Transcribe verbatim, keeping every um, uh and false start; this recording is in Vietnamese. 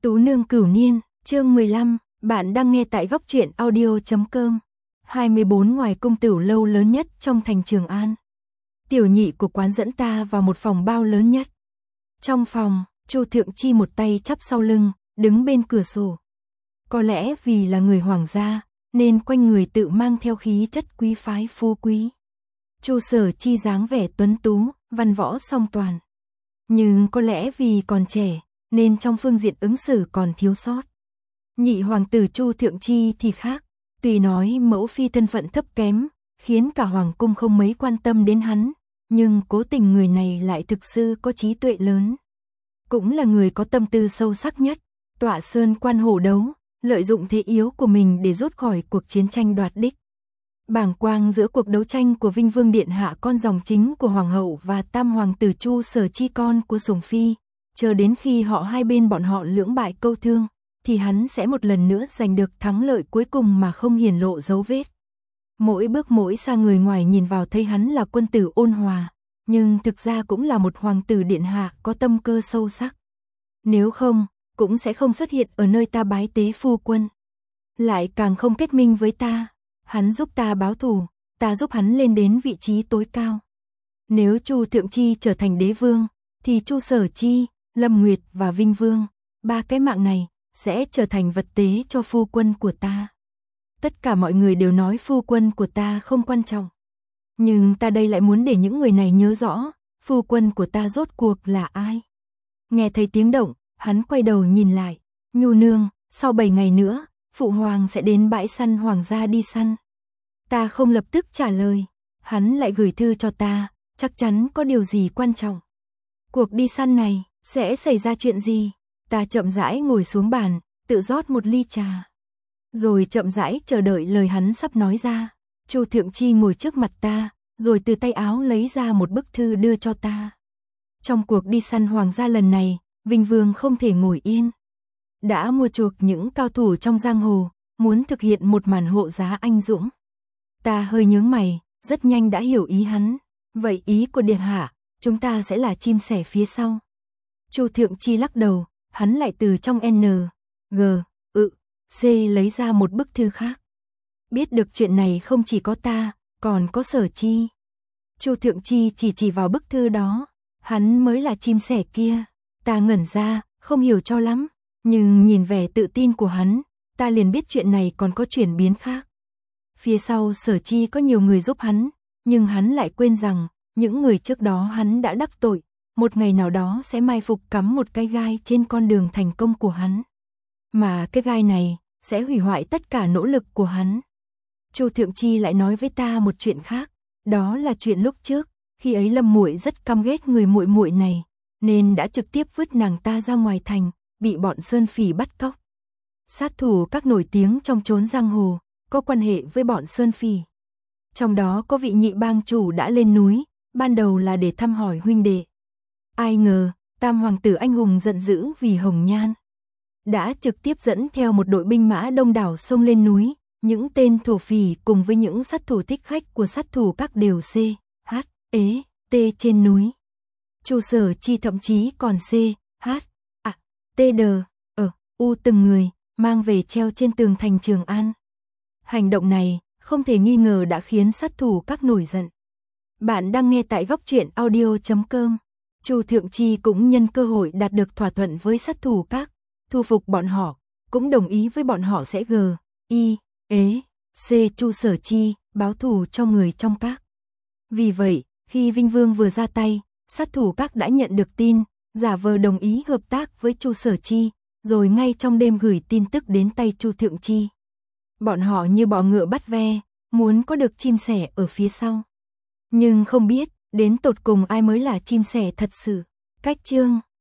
Tú nương cửu niên, chương mười lăm, bạn đang nghe tại góc truyện audio chấm com. hai mươi bốn ngoài cung tửu lâu lớn nhất trong thành Trường An. Tiểu nhị của quán dẫn ta vào một phòng bao lớn nhất. Trong phòng, Chu Thượng Chi một tay chắp sau lưng, đứng bên cửa sổ. Có lẽ vì là người hoàng gia, nên quanh người tự mang theo khí chất quý phái phú quý. Chu Sở Chi dáng vẻ tuấn tú, văn võ song toàn. Nhưng có lẽ vì còn trẻ, nên trong phương diện ứng xử còn thiếu sót. Nhị hoàng tử Chu Thượng Chi thì khác, tuy nói mẫu phi thân phận thấp kém, khiến cả hoàng cung không mấy quan tâm đến hắn, nhưng cố tình người này lại thực sự có trí tuệ lớn. Cũng là người có tâm tư sâu sắc nhất, tọa sơn quan hổ đấu, lợi dụng thế yếu của mình để rút khỏi cuộc chiến tranh đoạt đích. Bàng quang giữa cuộc đấu tranh của Vinh Vương Điện Hạ con dòng chính của Hoàng hậu và tam hoàng tử Chu Sở Chi con của Sùng Phi, chờ đến khi họ hai bên bọn họ lưỡng bại câu thương, thì hắn sẽ một lần nữa giành được thắng lợi cuối cùng mà không hiển lộ dấu vết. Mỗi bước mỗi xa người ngoài nhìn vào thấy hắn là quân tử ôn hòa, nhưng thực ra cũng là một hoàng tử điện hạ có tâm cơ sâu sắc. Nếu không, cũng sẽ không xuất hiện ở nơi ta bái tế phu quân. Lại càng không kết minh với ta, hắn giúp ta báo thù, ta giúp hắn lên đến vị trí tối cao. Nếu Chu Thượng Chi trở thành đế vương, thì Chu Sở Chi, Lâm Nguyệt và Vinh Vương, ba cái mạng này, sẽ trở thành vật tế cho phu quân của ta. Tất cả mọi người đều nói phu quân của ta không quan trọng. Nhưng ta đây lại muốn để những người này nhớ rõ, phu quân của ta rốt cuộc là ai. Nghe thấy tiếng động, hắn quay đầu nhìn lại. Nhu nương, sau bảy ngày nữa, phụ hoàng sẽ đến bãi săn hoàng gia đi săn. Ta không lập tức trả lời. Hắn lại gửi thư cho ta, chắc chắn có điều gì quan trọng. Cuộc đi săn này, sẽ xảy ra chuyện gì? Ta chậm rãi ngồi xuống bàn, tự rót một ly trà. Rồi chậm rãi chờ đợi lời hắn sắp nói ra. Chu Thượng Chi ngồi trước mặt ta, rồi từ tay áo lấy ra một bức thư đưa cho ta. Trong cuộc đi săn hoàng gia lần này, Vinh Vương không thể ngồi yên. Đã mua chuộc những cao thủ trong giang hồ, muốn thực hiện một màn hộ giá anh dũng. Ta hơi nhướng mày, rất nhanh đã hiểu ý hắn. Vậy ý của điện hạ, chúng ta sẽ là chim sẻ phía sau. Chu Thượng Chi lắc đầu, hắn lại từ trong N, G, ự, C lấy ra một bức thư khác. Biết được chuyện này không chỉ có ta, còn có Sở Chi. Chu Thượng Chi chỉ chỉ vào bức thư đó, hắn mới là chim sẻ kia. Ta ngẩn ra, không hiểu cho lắm, nhưng nhìn vẻ tự tin của hắn, ta liền biết chuyện này còn có chuyển biến khác. Phía sau Sở Chi có nhiều người giúp hắn, nhưng hắn lại quên rằng, những người trước đó hắn đã đắc tội, một ngày nào đó sẽ mai phục cắm một cái gai trên con đường thành công của hắn. Mà cái gai này, sẽ hủy hoại tất cả nỗ lực của hắn. Chu Thượng Chi lại nói với ta một chuyện khác, đó là chuyện lúc trước, khi ấy Lâm muội rất căm ghét người muội muội này, nên đã trực tiếp vứt nàng ta ra ngoài thành, bị bọn Sơn Phỉ bắt cóc. Sát thủ các nổi tiếng trong chốn giang hồ, có quan hệ với bọn Sơn Phỉ. Trong đó có vị nhị bang chủ đã lên núi, ban đầu là để thăm hỏi huynh đệ. Ai ngờ, tam hoàng tử anh hùng giận dữ vì Hồng Nhan. Đã trực tiếp dẫn theo một đội binh mã đông đảo xông lên núi, những tên thổ phỉ cùng với những sát thủ thích khách của sát thủ các đều C, H, ế, T trên núi. Chu Sở Chi thậm chí còn C, H, A, T D, ở, U từng người, mang về treo trên tường thành Trường An. Hành động này, không thể nghi ngờ đã khiến sát thủ các nổi giận. Bạn đang nghe tại góc truyện audio chấm com. Chu Thượng Chi cũng nhân cơ hội đạt được thỏa thuận với sát thủ các, thu phục bọn họ, cũng đồng ý với bọn họ sẽ G, I, ế, C Chu Sở Chi, báo thù cho người trong các. Vì vậy, khi Vinh Vương vừa ra tay, sát thủ các đã nhận được tin, giả vờ đồng ý hợp tác với Chu Sở Chi, rồi ngay trong đêm gửi tin tức đến tay Chu Thượng Chi. Bọn họ như bọ ngựa bắt ve, muốn có được chim sẻ ở phía sau. Nhưng không biết, đến tột cùng ai mới là chim sẻ thật sự. Cách chương